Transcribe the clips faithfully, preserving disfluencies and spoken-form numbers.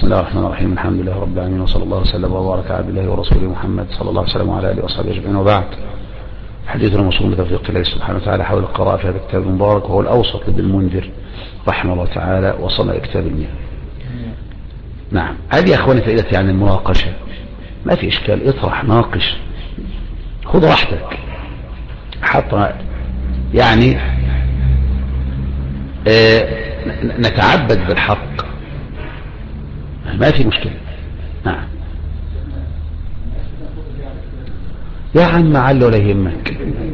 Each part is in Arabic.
الله الرحمن الرحيم. الحمد لله رب العالمين، وصلى الله وسلم وبارك على عبد الله ورسوله محمد صلى الله عليه وسلم وعلى اله وصحبه اجمعين، وبعد. حديثنا موصول بتوفيق الله سبحانه وتعالى حول القراءة في هذا الكتاب المبارك، وهو الأوسط لابن المنذر رحمه الله تعالى، وصلنا إلى كتاب المياه. نعم، هذه يا أخواني فائدتي عن المناقشة، ما في إشكال، اطرح، ناقش، خذ راحتك حتى يعني اه نتعبد بالحق، ما في مشكلة. نعم يا عم عل ولا يهمك.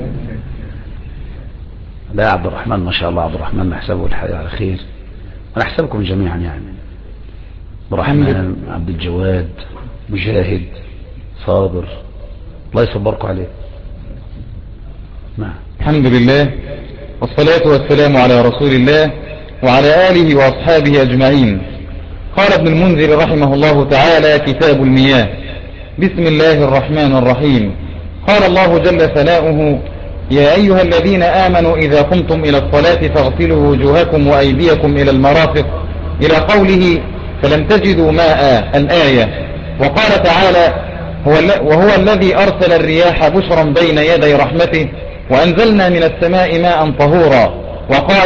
لا يا عبد الرحمن، ما شاء الله عبد الرحمن نحسبه الحقيقة على خير، ونحسبكم جميعا يعني. عبد الرحمن، عبد الجواد، مجاهد، صابر، الله يصبركم عليه. نعم. الحمد لله والصلاة والسلام على رسول الله وعلى آله وأصحابه أجمعين. قال ابن المنذر رحمه الله تعالى: كتاب المياه. بسم الله الرحمن الرحيم. قال الله جل ثناؤه: يا أيها الذين آمنوا إذا قمتم إلى الصلاة فاغسلوا وجوهكم وأيديكم إلى المرافق، إلى قوله: فلم تجدوا ماء، الآية. وقال تعالى: وهو الذي أرسل الرياح بشرا بين يدي رحمته وأنزلنا من السماء ماء طهورا. وقال: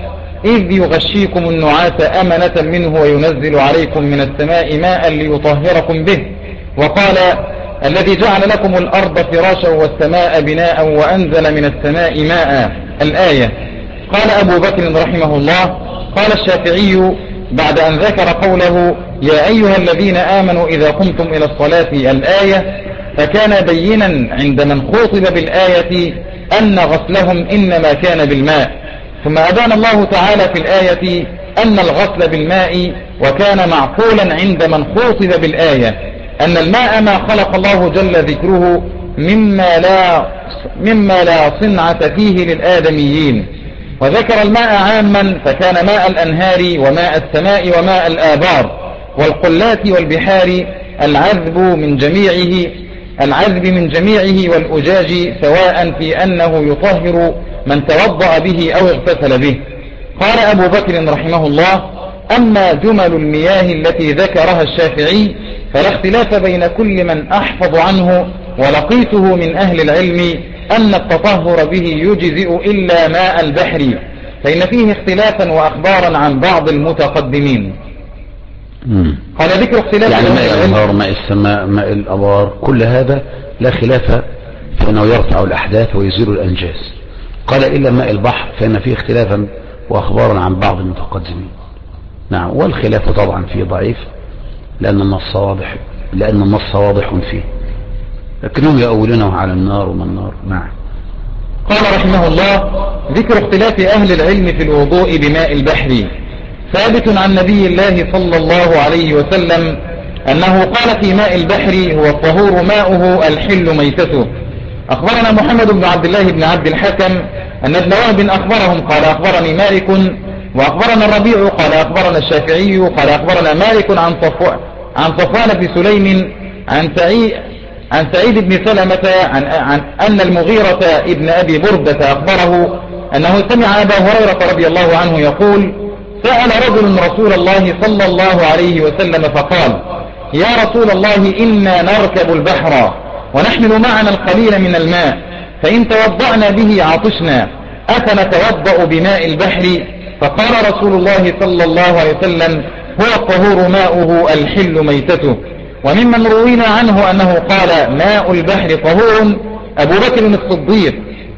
إذ يغشيكم النعاس أمنة منه وينزل عليكم من السماء ماء ليطهركم به. وقال: الذي جعل لكم الأرض فراشا والسماء بناء وأنزل من السماء ماء، الآية. قال أبو بكر رحمه الله: قال الشافعي بعد أن ذكر قوله: يا أيها الذين آمنوا إذا قمتم إلى الصلاة، الآية، فكان بينا عند من خوطب بالآية أن غسلهم إنما كان بالماء، ثم أبان الله تعالى في الآية أن الغسل بالماء، وكان معقولا عند من خوطب بالآية أن الماء ما خلق الله جل ذكره مما لا, مما لا صنعة فيه للآدميين، وذكر الماء عاما فكان ماء الأنهار وماء السماء وماء الآبار والقلات والبحار العذب من جميعه العذب من جميعه والأجاج، سواء في أنه يطهر من توضأ به أو اغتسل به. قال أبو بكر رحمه الله: أما جمل المياه التي ذكرها الشافعي فلا اختلاف بين كل من أحفظ عنه ولقيته من أهل العلم أن التطهر به يجزئ إلا ماء البحر، فإن فيه اختلافا وأخبارا عن بعض المتقدمين. مم. قال ذكر اختلاف يعني ماء الأنهار، ماء السماء، ماء الأبار، كل هذا لا خلاف فإنه يرفع الأحداث ويزيل الأنجاس. قال إلا ماء البحر فإن فيه اختلافا وأخبارا عن بعض المتقدمين. نعم، والخلاف طبعا فيه ضعيف لأن النص واضح لأن النص واضح فيه، لكنهم يؤولونه على النار وما النار. نعم. قال رحمه الله: ذكر اختلاف أهل العلم في الوضوء بماء البحر. ثابت عن نبي الله صلى الله عليه وسلم أنه قال في ماء البحر: هو الطهور ماؤه الحل ميتته. أخبرنا محمد بن عبد الله بن عبد الحكم أن ابن وهب أخبرهم قال أخبرني مالك، وأخبرنا الربيع قال أخبرنا الشافعي قال أخبرنا مالك عن صفوان عن صفوان بن سليم عن سعيد عن سعيد بن سلمة عن, عن أن المغيرة ابن أبي بردة أخبره أنه سمع أبا هريرة رضي الله عنه يقول: سأل رجل رسول الله صلى الله عليه وسلم فقال: يا رسول الله، إنا نركب البحر ونحمل معنا القليل من الماء، فإن توضأنا به عطشنا، أفنتوضأ بماء البحر؟ فقال رسول الله صلى الله عليه وسلم: هو الطهور ماؤه الحل ميتته. وممن روينا عنه أنه قال: ماء البحر طهور أبو بكر الصديق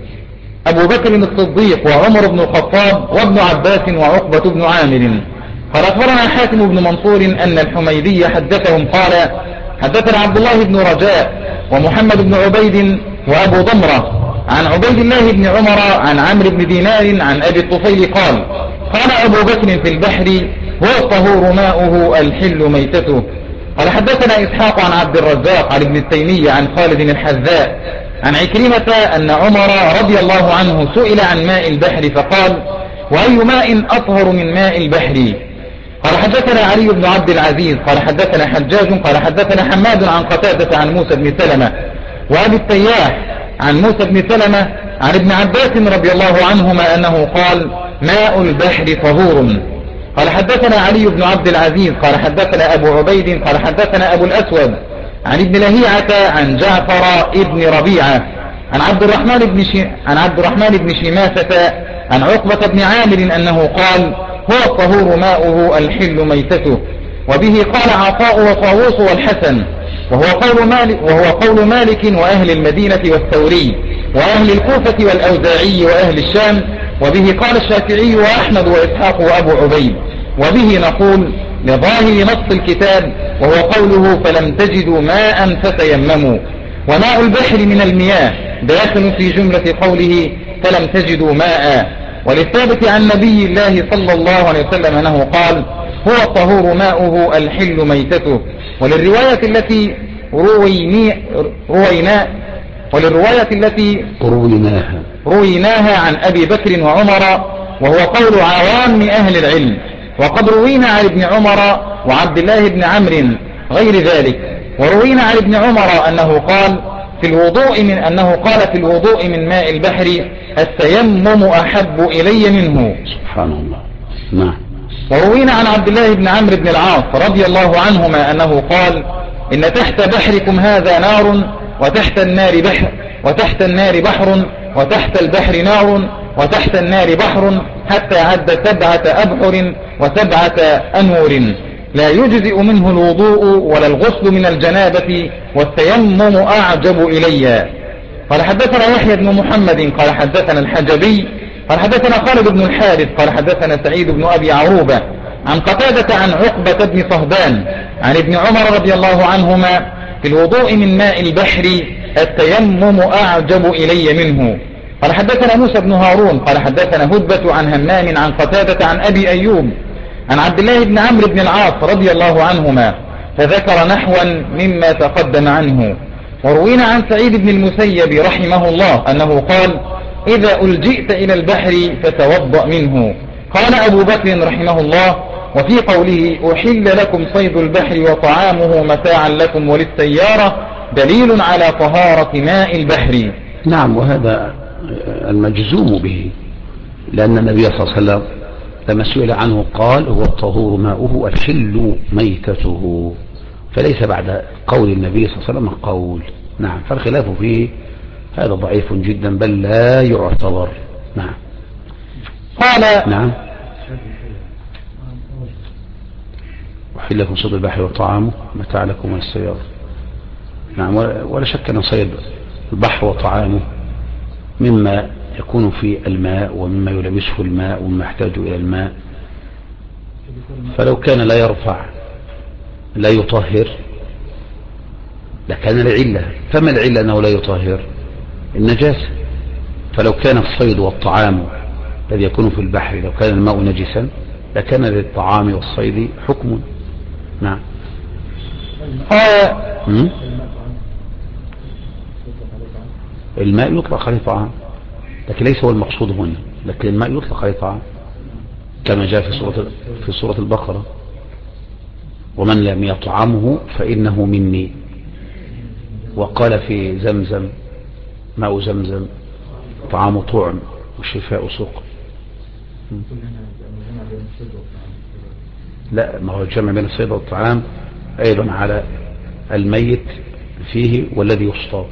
أبو بكر الصديق وعمر بن الخطاب وابن عباس وعقبة بن عامر. قال أخبرنا حاتم بن منصور أن الحميدي حدثهم قال: حدثنا عبد الله بن رجاء ومحمد بن عبيد وأبو ضمرة عن عبيد الله بن عمر عن عمرو بن دينار عن أبي الطفيل قال: قال أبو بكر في البحر: هو الطهور ماؤه الحل ميتته. قال حدثنا إسحاق عن عبد الرزاق عن ابن التيمية عن خالد الحذاء عن عكرمة أن عمر رضي الله عنه سئل عن ماء البحر فقال: وأي ماء أطهر من ماء البحر؟ قال حدثنا علي بن عبد العزيز قال حدثنا حجاج قال حدثنا حماد عن قتادة عن موسى بن سلمة وأبي التياح عن موسى بن سلمة عن ابن عباس رضي الله عنهما أنه قال: ماء البحر طهور. قال حدثنا علي بن عبد العزيز قال حدثنا أبو عبيد قال حدثنا أبو الأسود عن ابن لهيعة عن جعفر ابن ربيعة عن عبد الرحمن بن شي... عن عبد الرحمن بن شماسة عن عقبة بن عامر أنه قال هو الطهور ماؤه الحل ميتته. وبه قال عطاء وطاووس والحسن وهو قول مالك, وهو قول مالك وأهل المدينة والثوري وأهل الكوفة والأوزاعي وأهل الشام. وبه قال الشافعي وأحمد وإسحاق وأبو عبيد. وبه نقول لظاهر نص الكتاب وهو قوله فلم تجدوا ماء فتيمموا. وماء البحر من المياه داخل في جملة قوله فلم تجدوا ماء. وللثابت عن نبي الله صلى الله عليه وسلم أنه قال هو الطهور ماؤه الحل ميتته. وللرواية التي رويني روينا وللرواية التي رويناها رويناها عن أبي بكر وعمر وهو قول عوام أهل العلم. وقد روينا عن ابن عمر وعبد الله بن عمرو غير ذلك. وروينا عن ابن عمر أنه قال في الوضوء من أنه قال في الوضوء من ماء البحر التيمم أحب إلي منه. سبحان الله. نعم. وروينا عن عبد الله بن عمرو بن العاص رضي الله عنهما أنه قال إن تحت بحركم هذا نار وتحت النار بحر وتحت النار بحر وتحت البحر نار وتحت النار بحر حتى عد سبعة أبحر وسبعة أنور لا يجزئ منه الوضوء ولا الغسل من الجنابة والتيمم أعجب إلي. قال حدثنا يحيى بن محمد قال حدثنا الحجبي قال حدثنا خالد بن الحارث قال حدثنا سعيد بن أبي عروبة عن قتادة عن عقبة بن صهبان عن ابن عمر رضي الله عنهما في الوضوء من ماء البحر التيمم أعجب إلي منه. قال حدثنا موسى بن هارون قال حدثنا هدبة عن همام عن قتادة عن أبي أيوب عن عبد الله بن عمرو بن العاص رضي الله عنهما فذكر نحوا مما تقدم عنه. وروينا عن سعيد بن المسيب رحمه الله أنه قال إذا ألجئت إلى البحر فتوضأ منه. قال أبو بكر رحمه الله وفي قوله أحل لكم صيد البحر وطعامه متاعا لكم وللسيارة دليل على طهارة ماء البحر. نعم. وهذا المجزوم به لأن النبي صلى الله عليه وسلم لما سئل عنه قال هو الطهور ماؤه الحل ميتته فليس بعد قول النبي صلى الله عليه وسلم قول. نعم. فالخلاف فيه هذا ضعيف جدا بل لا يعتبر. نعم. قال نعم. أحل لكم صيد البحر وطعامه متاع لكم وللسيارة. نعم. ولا شك أن صيد البحر وطعامه مما يكون في الماء ومما يلبسه الماء ومما يحتاج إلى الماء فلو كان لا يرفع لا يطهر لكان العلة. فما العلة أنه لا يطهر؟ النجاسة. فلو كان الصيد والطعام الذي يكون في البحر لو كان الماء نجسا لكان للطعام والصيد حكم. نعم. الماء يطلق عليه طعام لكن ليس هو المقصود هنا. لكن الماء يطلق عليه طعام كما جاء في سورة في سورة البقرة ومن لم يطعمه فإنه مني. وقال في زمزم ماء زمزم طعام طعم وشفاء سقم. لا ما هو الجمع بين الصيد والطعام أيضا على الميت فيه والذي يصطاد.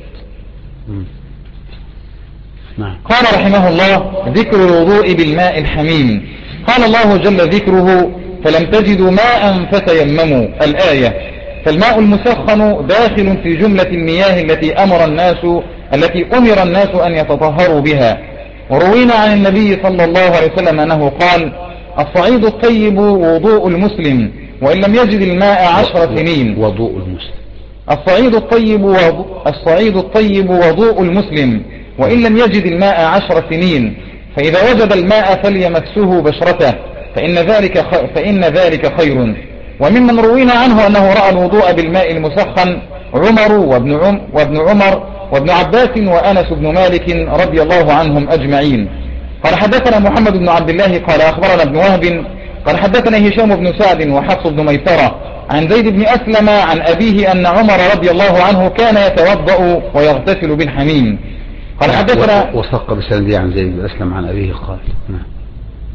نعم. قال رحمه الله ذكر الوضوء بالماء الحميم. قال الله جل ذكره فلم تجدوا ماء فتيمموا الآية. فالماء المسخن داخل في جملة المياه التي أمر الناس التي أمر الناس أن يتطهروا بها. وروينا عن النبي صلى الله عليه وسلم أنه قال الصعيد الطيب وضوء المسلم وإن لم يجد الماء عشر سنين. وضوء المسلم. الصعيد الطيب وضوء الصعيد الطيب وضوء المسلم وإن لم يجد الماء عشر سنين فإذا وجد الماء فليمسه بشرته فإن ذلك فإن ذلك خير. وممن روينا عنه أنه رأى الوضوء بالماء المسخن عمر وابن عم وابن عمر وابن عباس وأنس بن مالك رضي الله عنهم أجمعين. قال حدثنا محمد بن عبد الله قال أخبرنا ابن وهب قال حدثنا هشام بن سعد وحفص بن ميسرة عن زيد بن أسلم عن أبيه أن عمر رضي الله عنه كان يتوضأ ويغتسل بالحميم. قال حدثنا وثق بسنده عن زيد بن أسلم عن أبيه قال. نعم.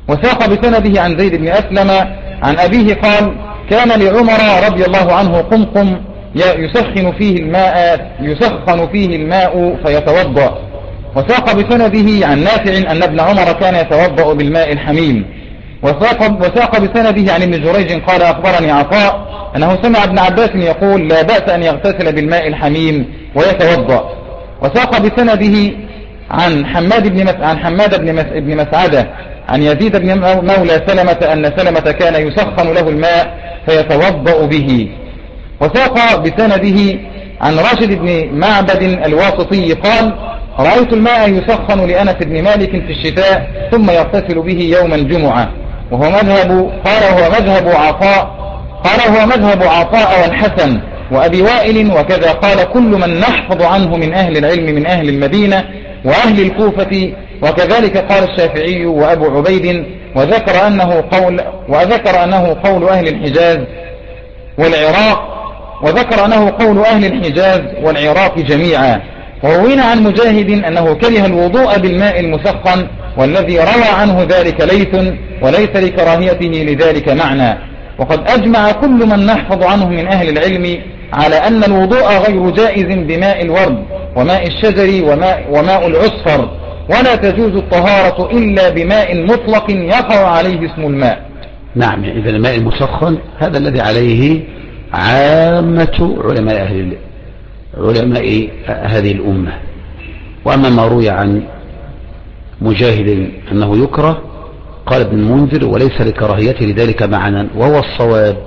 وساق بسنده عن زيد بن أسلم عن أبيه قال كان لعمر رضي الله عنه قمقم يسخن فيه الماء يسخن فيه الماء فيتوضأ. وساق بسنده عن نافع أن ابن عمر كان يتوضأ بالماء الحميم. وساق, وساق بسنده عن ابن جريج قال أخبرني عطاء أنه سمع ابن عباس يقول لا بأس أن يغتسل بالماء الحميم ويتوضأ. وساق بسنده عن حماد بن مس... عن حماد بن, مس... بن مسعدة عن يزيد بن مولى سلمة أن سلمة كان يسخن له الماء فيتوضأ به. وساق بسنده عن راشد بن معبد الواسطي قال رأيت الماء يسخن لأنس بن مالك في الشتاء ثم يغتسل به يوم الجمعة، وهو مذهب قال هو مذهب عطاء قال هو مذهب عطاء والحسن وأبي وائل، وكذا قال كل من نحفظ عنه من أهل العلم من أهل المدينة وأهل الكوفة، وكذلك قال الشافعي وأبو عبيد، وذكر أنه قول وذكر أنه قول أهل الحجاز والعراق وذكر أنه قول أهل الحجاز والعراق جميعا. وروينا عن مجاهد أنه كره الوضوء بالماء المسخن، والذي روى عنه ذلك ليث، وليس لكراهيته لذلك معنى. وقد أجمع كل من نحفظ عنه من أهل العلم على أن الوضوء غير جائز بماء الورد وماء الشجر وماء, وماء العصفر، ولا تجوز الطهارة إلا بماء مطلق يقع عليه اسم الماء. نعم، إذا الماء المسخن هذا الذي عليه عامة علماء أهل علماء هذه الأمة. وأما ما روي عن مجاهد أنه يكره قال ابن المنذر وليس لكراهيته لذلك معنى وهو الصواب.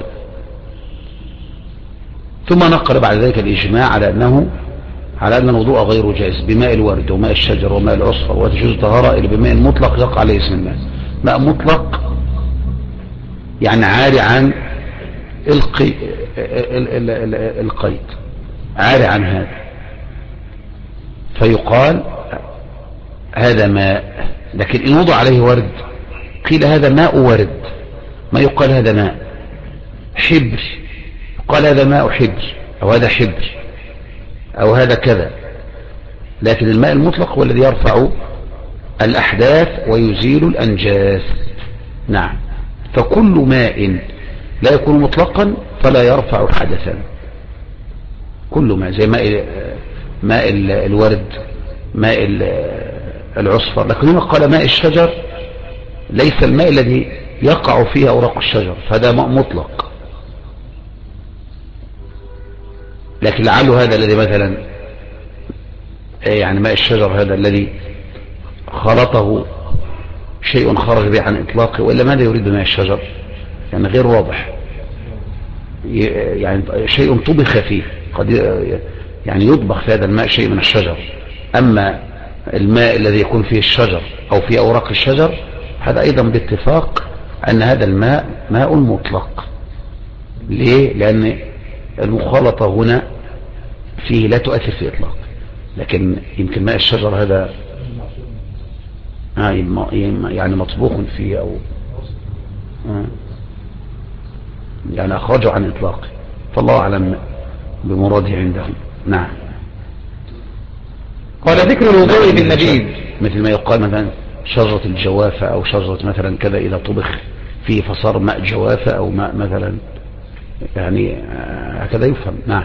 ثم نقل بعد ذلك الإجماع على أنه على أن الوضوء غير جائز بماء الورد وماء الشجر وماء العصفر، وتجوز طهارة إلا بماء مطلق يقع عليه اسم الماء. ماء مطلق يعني عاري عن القي... القيد، عاري عن هذا، فيقال هذا ماء. لكن إن وضع عليه ورد قيل هذا ماء ورد، ما يقال هذا ماء حبر، يقال هذا ماء حبر أو هذا حبر أو هذا كذا. لكن الماء المطلق هو الذي يرفع الأحداث ويزيل الأنجاس. نعم، فكل ماء لا يكون مطلقا فلا يرفع حدثا، كل ماء زي ماء ماء الورد ماء العصفر. لكن هنا قال ماء الشجر ليس الماء الذي يقع فيه أوراق الشجر، فهذا ماء مطلق. لكن لعله هذا الذي مثلا يعني ماء الشجر هذا الذي خلطه شيء خرج به عن إطلاقه، وإلا ماذا يريد ماء الشجر؟ يعني غير واضح، يعني شيء طبخ فيه، قد يعني يطبخ في هذا الماء شيء من الشجر. أما الماء الذي يكون فيه الشجر أو فيه أوراق الشجر هذا أيضا باتفاق أن هذا الماء ماء مطلق. ليه؟ لأن المخالطة هنا فيه لا تؤثر في إطلاق، لكن يمكن ماء الشجر هذا يعني مطبوخ فيه أو يعني أخرجه عن إطلاقه، فالله أعلم بمراده عندهم. نعم. قال ذكر الوضوء بالنبيذ مثل ما يقال مثلا شجرة الجوافة أو شجرة مثلا كذا إذا طبخ فيه فصار ماء جوافة أو ماء مثلا، يعني هكذا يفهم. نعم.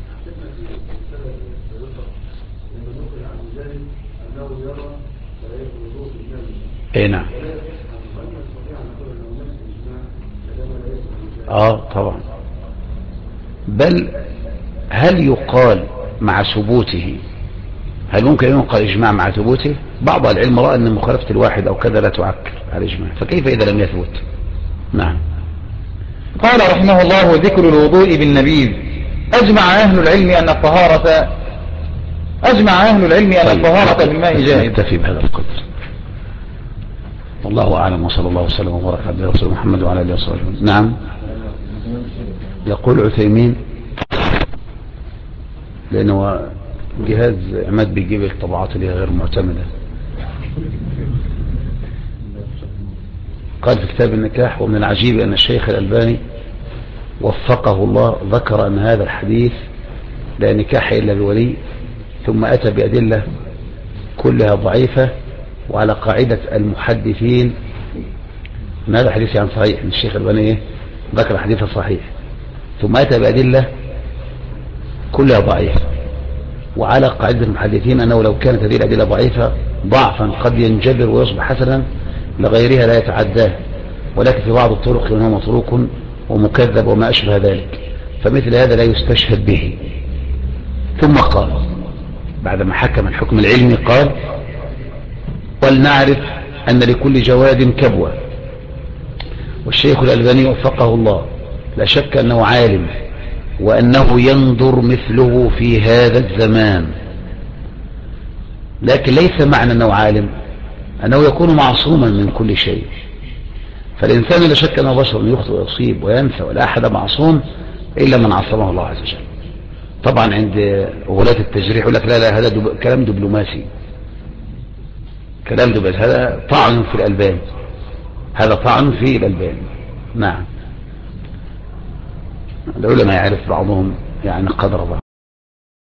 اي نعم. اه طبعا. بل هل يقال مع ثبوته، هل ممكن ان يقال اجماع مع ثبوته؟ بعض العلم رأى ان مخالفة الواحد او كذا لا تعكر على الاجماع، فكيف اذا لم يثبت؟ نعم. قال رحمه الله ذكر الوضوء بالنبيذ. اجمع اهل العلم ان الطهارة اجمع اهل العلم ان الطهارة بالماء جائز. نكتفي بهذا القدر، والله اعلم، وصلى الله وسلم وبارك على رسول محمد وعلى اله وصحبه. نعم. يقول عثيمين لانه جهاز عماد بيجيب الطبعات اللي غير معتمدة، قال في كتاب النكاح: ومن العجيب أن الشيخ الألباني وفقه الله ذكر أن هذا الحديث لا نكاح إلا بولي، ثم أتى بأدلة كلها ضعيفة، وعلى قاعدة المحدثين ان هذا حديث يعني صحيح، ان الشيخ الألباني ايه ذكر حديثه صحيح، ثم اتى بأدلة كلها ضعيفة. وعلى قاعدة المحدثين انه لو كانت هذه الأدلة ضعيفة ضعفا قد ينجبر ويصبح حسنا لغيرها لا يتعداه، ولكن في بعض الطرق منها متروك ومكذب وما أشبه ذلك، فمثل هذا لا يستشهد به. ثم قال بعدما حكم الحكم العلمي قال: ولنعرف أن لكل جواد كبوة. والشيخ الألباني وفقه الله لا شك أنه عالم، وأنه ينظر مثله في هذا الزمان، لكن ليس معنى أنه عالم أنه يكون معصوما من كل شيء. فالإنسان لا شك أنه بشر يخطئ ويصيب وينسى، ولا أحد معصوم إلا من عصمه الله عز وجل. طبعا عند غلاة التجريح يقول لك لا لا هذا دب... كلام دبلوماسي، كلام دبلوماسي، هذا طعن في الألبان، هذا طعن في الألبان. نعم، العلماء يعرف بعضهم يعني قدر الله.